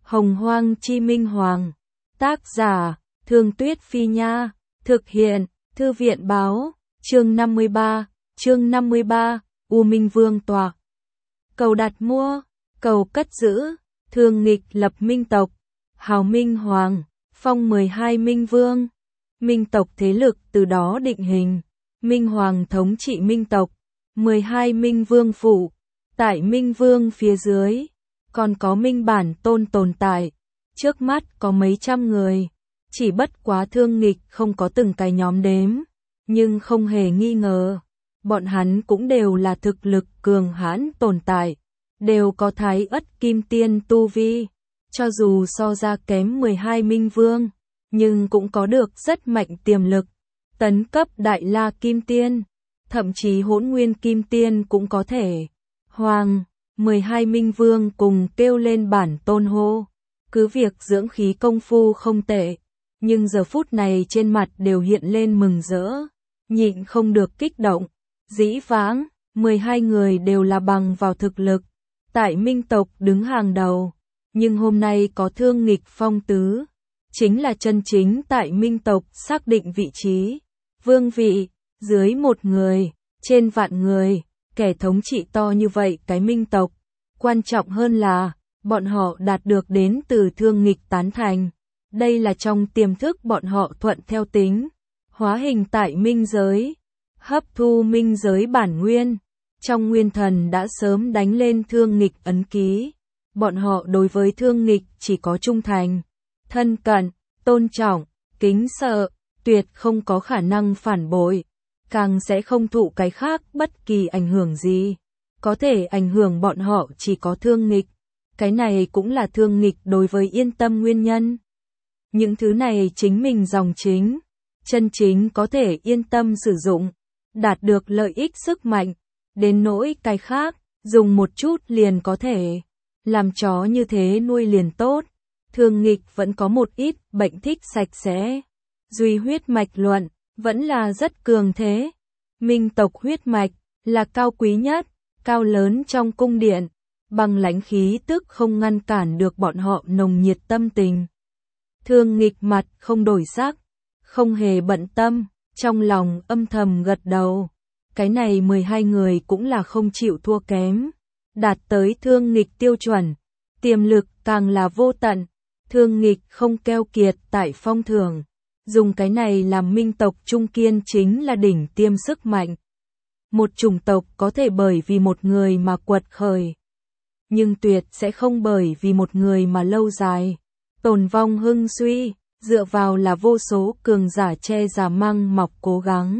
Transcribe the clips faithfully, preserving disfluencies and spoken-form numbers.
Hồng Hoang Chi Minh Hoàng. Tác giả, Thương Tuyết Phi Nha. Thực hiện, Thư viện Báo. Chương năm mươi ba. Chương năm mươi ba. U Minh Vương tọa. Cầu đặt mua, cầu cất giữ. Thương nghịch lập minh tộc. Hào Minh Hoàng, phong mười hai Minh Vương. Minh tộc thế lực từ đó định hình. Minh Hoàng thống trị Minh tộc. mười hai Minh Vương phụ. Tại Minh Vương phía dưới, còn có Minh Bản Tôn tồn tại. Trước mắt có mấy trăm người. Chỉ bất quá Thương nghịch không có từng cái nhóm đếm. Nhưng không hề nghi ngờ, bọn hắn cũng đều là thực lực cường hãn tồn tại. Đều có Thái Ất Kim Tiên tu vi. Cho dù so ra kém mười hai Minh Vương, nhưng cũng có được rất mạnh tiềm lực. Tấn cấp Đại La Kim Tiên, thậm chí Hỗn Nguyên Kim Tiên cũng có thể. Hoàng, mười hai Minh Vương cùng kêu lên bản tôn hô. Cứ việc dưỡng khí công phu không tệ, nhưng giờ phút này trên mặt đều hiện lên mừng rỡ, nhịn không được kích động. Dĩ vãng, mười hai người đều là bằng vào thực lực, tại Minh tộc đứng hàng đầu. Nhưng hôm nay có Thương nghịch phong tứ, chính là chân chính tại Minh tộc xác định vị trí, vương vị, dưới một người, trên vạn người, kẻ thống trị to như vậy cái Minh tộc. Quan trọng hơn là, bọn họ đạt được đến từ Thương nghịch tán thành. Đây là trong tiềm thức bọn họ thuận theo tính, hóa hình tại Minh giới, hấp thu Minh giới bản nguyên. Trong nguyên thần đã sớm đánh lên Thương nghịch ấn ký. Bọn họ đối với Thương nghịch chỉ có trung thành, thân cận, tôn trọng, kính sợ, tuyệt không có khả năng phản bội, càng sẽ không thụ cái khác bất kỳ ảnh hưởng gì. Có thể ảnh hưởng bọn họ chỉ có Thương nghịch. Cái này cũng là Thương nghịch đối với yên tâm nguyên nhân. Những thứ này chính mình dòng chính, chân chính có thể yên tâm sử dụng, đạt được lợi ích sức mạnh. Đến nỗi cái khác, dùng một chút liền có thể. Làm chó như thế nuôi liền tốt. Thương nghịch vẫn có một ít bệnh thích sạch sẽ. Duy huyết mạch luận, vẫn là rất cường thế. Minh tộc huyết mạch, là cao quý nhất, cao lớn trong cung điện. Bằng lãnh khí tức không ngăn cản được bọn họ nồng nhiệt tâm tình. Thương nghịch mặt không đổi sắc, không hề bận tâm, trong lòng âm thầm gật đầu. Cái này mười hai người cũng là không chịu thua kém. Đạt tới Thương nghịch tiêu chuẩn, tiềm lực càng là vô tận. Thương nghịch không keo kiệt tại phong thưởng, dùng cái này làm Minh tộc trung kiên chính là đỉnh tiêm sức mạnh. Một chủng tộc có thể bởi vì một người mà quật khởi, nhưng tuyệt sẽ không bởi vì một người mà lâu dài tồn vong hưng suy, dựa vào là vô số cường giả che giả măng mọc cố gắng.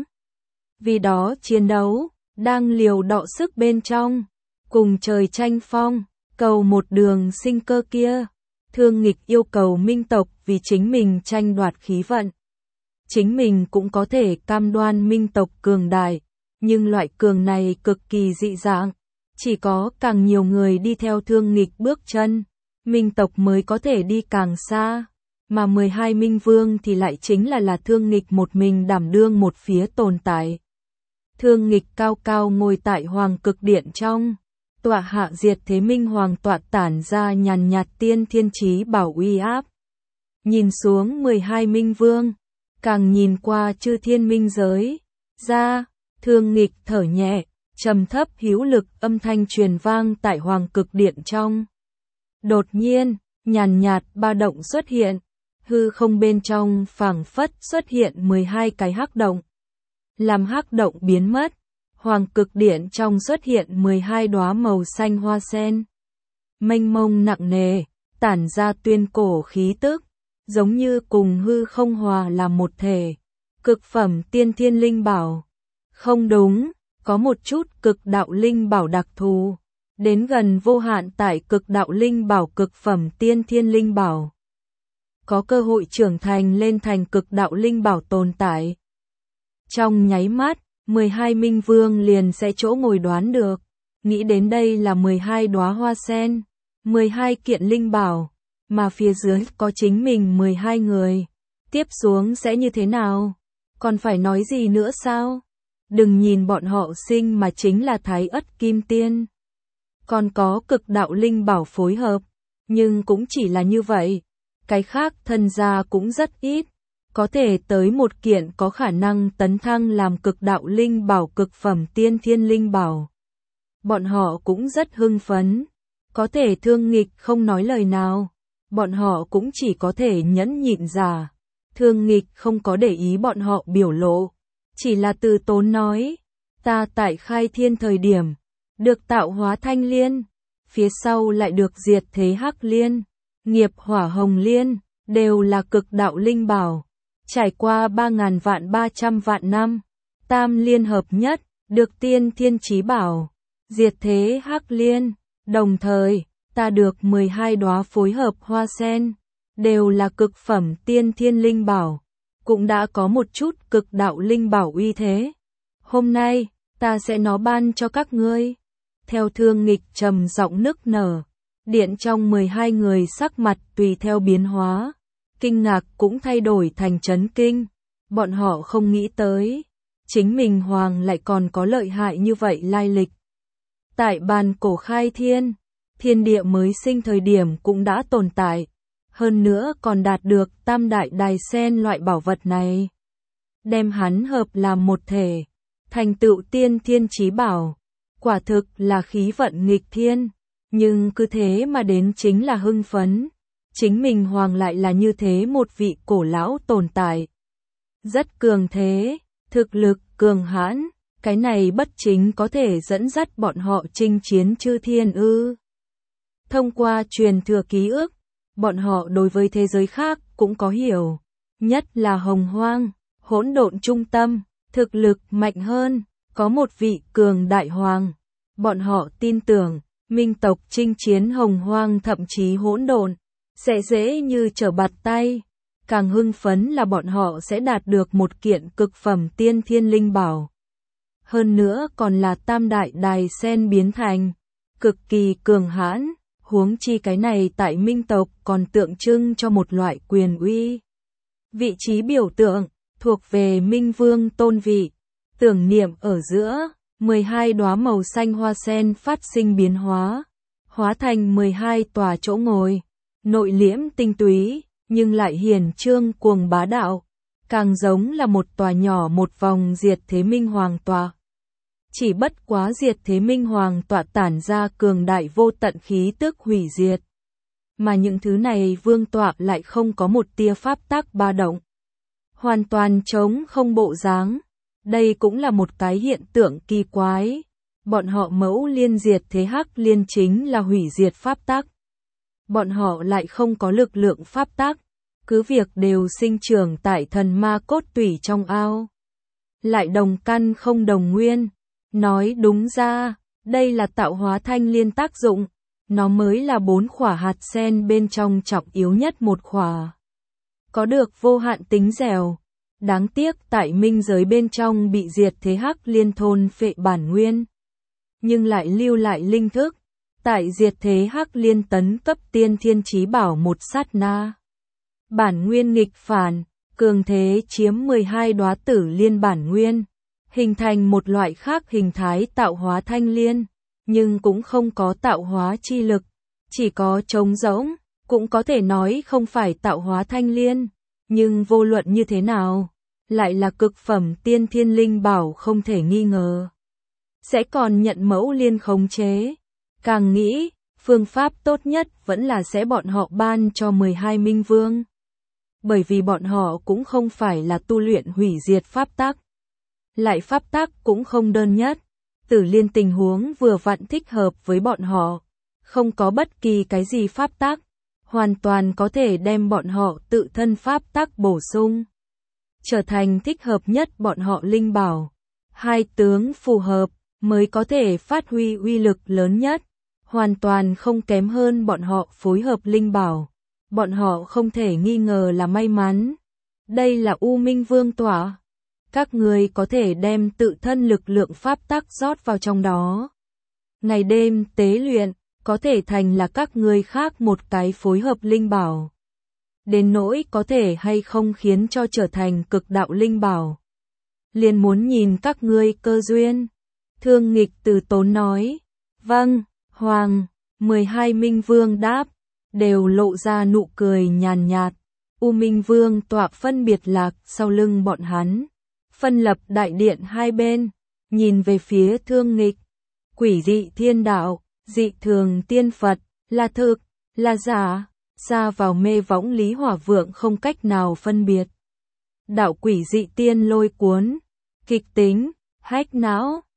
Vì đó chiến đấu, đang liều đọ sức bên trong, cùng trời tranh phong, cầu một đường sinh cơ kia. Thương nghịch yêu cầu Minh tộc vì chính mình tranh đoạt khí vận. Chính mình cũng có thể cam đoan Minh tộc cường đại, nhưng loại cường này cực kỳ dị dạng. Chỉ có càng nhiều người đi theo Thương nghịch bước chân, Minh tộc mới có thể đi càng xa. Mà mười hai Minh Vương thì lại chính là là Thương nghịch một mình đảm đương một phía tồn tại. Thương nghịch cao cao ngồi tại Hoàng Cực Điện trong. Tọa hạ diệt thế Minh Hoàng tọa tản ra nhàn nhạt tiên thiên chí bảo uy áp. Nhìn xuống mười hai Minh Vương, càng nhìn qua chư thiên minh giới. Ra, Thương nghịch thở nhẹ, trầm thấp hữu lực âm thanh truyền vang tại Hoàng Cực Điện trong. Đột nhiên, nhàn nhạt ba động xuất hiện, hư không bên trong phảng phất xuất hiện mười hai cái hắc động. Làm hắc động biến mất, Hoàng Cực Điện trong xuất hiện mười hai đóa màu xanh hoa sen. Mênh mông nặng nề, tản ra tuyên cổ khí tức, giống như cùng hư không hòa làm một thể. Cực phẩm tiên thiên linh bảo. Không đúng, có một chút cực đạo linh bảo đặc thù. Đến gần vô hạn tại cực đạo linh bảo cực phẩm tiên thiên linh bảo. Có cơ hội trưởng thành lên thành cực đạo linh bảo tồn tại. Trong nháy mắt, mười hai Minh Vương liền sẽ chỗ ngồi đoán được. Nghĩ đến đây là mười hai đóa hoa sen, mười hai kiện linh bảo, mà phía dưới có chính mình mười hai người. Tiếp xuống sẽ như thế nào? Còn phải nói gì nữa sao? Đừng nhìn bọn họ sinh mà chính là Thái Ất Kim Tiên. Còn có cực đạo linh bảo phối hợp, Nhưng cũng chỉ là như vậy. Cái khác thân gia cũng rất ít. Có thể tới một kiện có khả năng tấn thăng làm cực đạo linh bảo, cực phẩm tiên thiên linh bảo. Bọn họ cũng rất hưng phấn. Có thể Thương Nghịch không nói lời nào. Bọn họ cũng chỉ có thể nhẫn nhịn giả. Thương Nghịch không có để ý bọn họ biểu lộ. Chỉ là từ tốn nói. Ta tại khai thiên thời điểm. Được tạo hóa thanh liên. Phía sau lại được diệt thế hắc liên. Nghiệp hỏa hồng liên. Đều là cực đạo linh bảo. Trải qua ba ngàn vạn ba trăm vạn năm. Tam liên hợp nhất. Được tiên thiên chí bảo. Diệt thế hắc liên. Đồng thời, ta được mười hai đóa phối hợp hoa sen. Đều là cực phẩm tiên thiên linh bảo. Cũng đã có một chút cực đạo linh bảo uy thế. Hôm nay, ta sẽ nó ban cho các ngươi. Theo Thương Nghịch trầm giọng nức nở. Điện trong mười hai người sắc mặt tùy theo biến hóa. Kinh ngạc cũng thay đổi thành chấn kinh. Bọn họ không nghĩ tới. Chính mình Hoàng lại còn có lợi hại như vậy lai lịch. Tại bàn cổ khai thiên, thiên địa mới sinh thời điểm cũng đã tồn tại. Hơn nữa còn đạt được tam đại đài sen loại bảo vật này. Đem hắn hợp làm một thể. Thành tựu tiên thiên chí bảo. Quả thực là khí vận nghịch thiên. Nhưng cứ thế mà đến chính là hưng phấn. Chính mình Hoàng lại là như thế một vị cổ lão tồn tại. Rất cường thế, thực lực cường hãn. Cái này bất chính có thể dẫn dắt bọn họ chinh chiến chư thiên ư. Thông qua truyền thừa ký ức, bọn họ đối với thế giới khác cũng có hiểu. Nhất là Hồng Hoang, hỗn độn trung tâm, thực lực mạnh hơn, có một vị cường đại hoàng. Bọn họ tin tưởng, minh tộc chinh chiến Hồng Hoang thậm chí hỗn độn, sẽ dễ như trở bạt tay. Càng hưng phấn là bọn họ sẽ đạt được một kiện cực phẩm tiên thiên linh bảo. Hơn nữa còn là tam đại đài sen biến thành, cực kỳ cường hãn, huống chi cái này tại minh tộc còn tượng trưng cho một loại quyền uy. Vị trí biểu tượng, thuộc về Minh Vương tôn vị, tưởng niệm ở giữa, mười hai đóa màu xanh hoa sen phát sinh biến hóa, hóa thành mười hai tòa chỗ ngồi, nội liễm tinh túy, nhưng lại hiển trương cuồng bá đạo, càng giống là một tòa nhỏ một vòng diệt thế minh hoàng tòa. Chỉ bất quá diệt thế minh hoàng tọa tản ra cường đại vô tận khí tức hủy diệt. Mà những thứ này vương tọa lại không có một tia pháp tắc ba động. Hoàn toàn trống không bộ dáng. Đây cũng là một cái hiện tượng kỳ quái. Bọn họ mẫu liên diệt thế hắc liên chính là hủy diệt pháp tắc. Bọn họ lại không có lực lượng pháp tắc. Cứ việc đều sinh trưởng tại thần ma cốt tủy trong ao. Lại đồng căn không đồng nguyên. Nói đúng ra, đây là tạo hóa thanh liên tác dụng. Nó mới là bốn khỏa hạt sen bên trong trọng yếu nhất một khỏa. Có được vô hạn tính dẻo. Đáng tiếc tại minh giới bên trong bị diệt thế hắc liên thôn phệ bản nguyên. Nhưng lại lưu lại linh thức. Tại diệt thế hắc liên tấn cấp tiên thiên chí bảo một sát na. Bản nguyên nghịch phản, cường thế chiếm mười hai đóa tử liên bản nguyên. Hình thành một loại khác hình thái tạo hóa thanh liên, nhưng cũng không có tạo hóa chi lực, chỉ có trống rỗng, cũng có thể nói không phải tạo hóa thanh liên, nhưng vô luận như thế nào, lại là cực phẩm tiên thiên linh bảo không thể nghi ngờ. Sẽ còn nhận mẫu liên khống chế, càng nghĩ, phương pháp tốt nhất vẫn là sẽ bọn họ ban cho mười hai minh vương. Bởi vì bọn họ cũng không phải là tu luyện hủy diệt pháp tắc. Lại pháp tắc cũng không đơn nhất, tử liên tình huống vừa vặn thích hợp với bọn họ, không có bất kỳ cái gì pháp tắc, hoàn toàn có thể đem bọn họ tự thân pháp tắc bổ sung, trở thành thích hợp nhất bọn họ linh bảo. Hai tướng phù hợp, mới có thể phát huy uy lực lớn nhất, hoàn toàn không kém hơn bọn họ phối hợp linh bảo. Bọn họ không thể nghi ngờ là may mắn. Đây là U Minh Vương tọa. Các người có thể đem tự thân lực lượng pháp tắc rót vào trong đó. Ngày đêm tế luyện, có thể thành là các người khác một cái phối hợp linh bảo. Đến nỗi có thể hay không khiến cho trở thành cực đạo linh bảo. Liền muốn nhìn các ngươi cơ duyên. Thương Nghịch từ tốn nói. Vâng, Hoàng, mười hai minh vương đáp. đều lộ ra nụ cười nhàn nhạt. U Minh Vương tọa phân biệt lạc sau lưng bọn hắn, phân lập đại điện hai bên, nhìn về phía Thương Nghịch. Quỷ dị thiên đạo, dị thường tiên Phật, là thực, là giả, ra vào mê võng Lý Hỏa Vượng không cách nào phân biệt. Đạo quỷ dị tiên lôi cuốn, kịch tính, hách não,